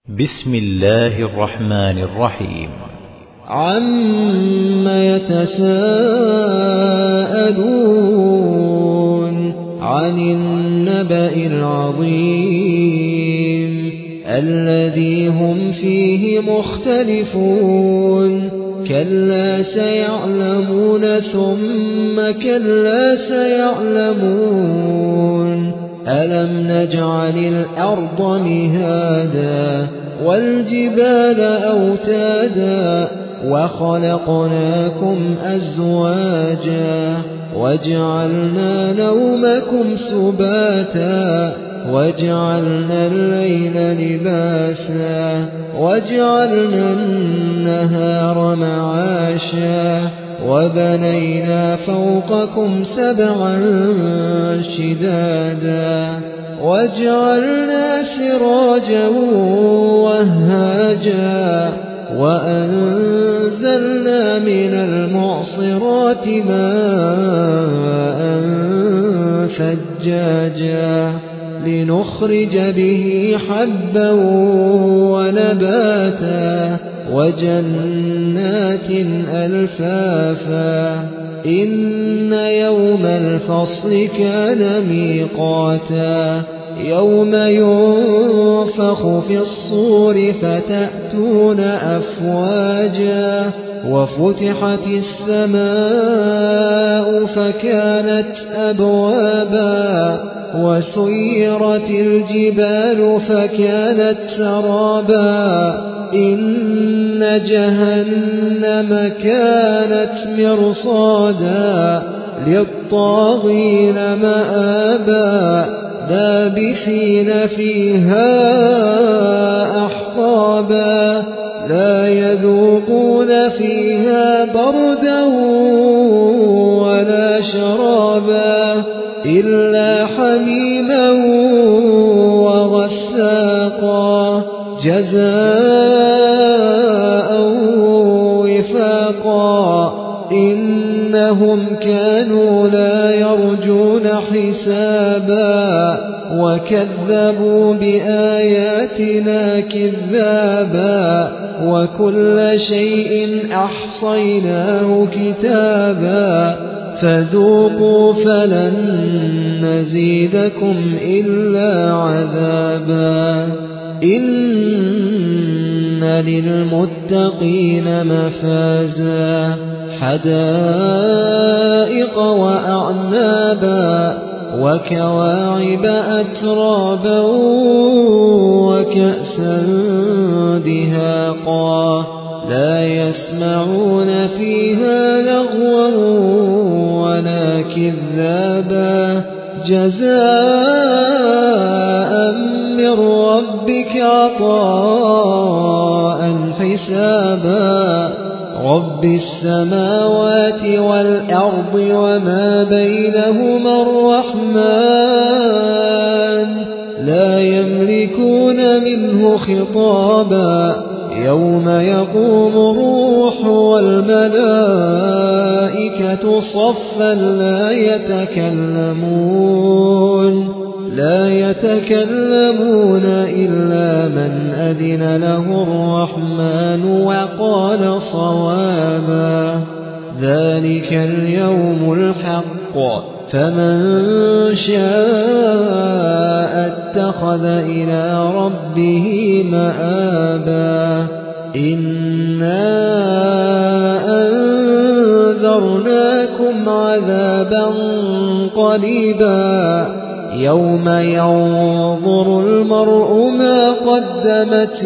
بسم الله الرحمن الرحيم. عَمَّ يَتَسَاءَلُونَ عَنِ النَّبَإِ الْعَظِيمِ الَّذِي هُمْ فِيهِ مُخْتَلِفُونَ كَلَّا سَيَعْلَمُونَ ثُمَّ كَلَّا سَيَعْلَمُونَ أَلَمْ نَجْعَلِ الْأَرْضَ مِهَادًا وَالْجِبَالَ أَوْتَادًا وَخَلَقْنَاكُمْ أَزْوَاجًا وَجَعَلْنَا نَوْمَكُمْ سُبَاتًا وَجَعَلْنَا اللَّيْلَ لِبَاسًا وَجَعَلْنَا النَّهَارَ مَعَاشًا وَبَنَيْنَا فَوْقَكُمْ سَبْعًا شِدَادًا وَجَعَلْنَا سِرَاجًا وَهَّاجًا وَأَنزَلْنَا مِنَ الْمُعْصِرَاتِ مَاءً ثَجَّاجًا لِنُخْرِجَ بِهِ حَبًّا وَنَبَاتًا وَجَنَّاتٍ أَلْفَافًا إِنَّ يَوْمَ الْفَصْلِ كَانَ مِيقَاتًا يَوْمَ يُنفَخُ فِي الصُّورِ فَتَأْتُونَ أَفْوَاجًا وَفُتِحَتِ السَّمَاءُ فَكَانَتْ أَبْوَابًا وَسُيِّرَتِ الْجِبَالُ فَكَانَتْ سَرَابًا إِنَّ جَهَنَّمَ كَانَتْ مِرْصَادًا لِلطَّاغِينَ مَآبًا لَابِثِينَ فِيهَا أَحْقَابًا لَا يَذُوقُونَ فِيهَا بَرْدًا وَلَا شَرَابًا إِلَّا حَمِيمًا وَغَسَّاقًا جَزَاءً وِفَاقًا إِنَّهُمْ كَانُوا لَا يَرْجُونَ حِسَابًا وَكَذَّبُوا بِآيَاتِنَا كِذَّابًا وَكُلَّ شَيْءٍ أَحْصَيْنَاهُ كِتَابًا فَذُوقُوا فَلَن نَّزِيدَكُمْ إِلَّا عَذَابًا إِنَّ لِلْمُتَّقِينَ مَفَازًا حَدَائِقَ وَأَعْنَابًا وَكَوَاعِبَ أَتْرَابًا وَكَأْسًا دِهَاقًا لَا يَسْمَعُونَ فِيهَا لَغْوًا وَلَا كِذَّابًا جَزَاءً مِّن رَّبِّكَ عَطَاءً حِسَابًا رَبِّ السَّمَاوَاتِ وَالْأَرْضِ وَمَا بَيْنَهُمَا الرَّحْمَٰنُ لَا يَمْلِكُونَ مِنْهُ خِطَابًا يَوْمَ يَقُومُ الرُّوحُ وَالْمَلَائِكَةُ صَفًّا لا يتكلمون إلا من أذن له الرحمن وقال صوابا ذلك اليوم الحق فمن شاء اتخذ إلى ربه مآبا إنا أنذرناكم عذابا قريبا يوم ينظر المرء ما قدمت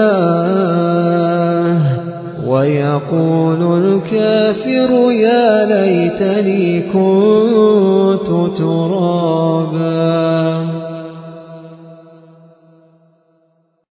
يداه ويقول الكافر يا ليتني كنت ترابا.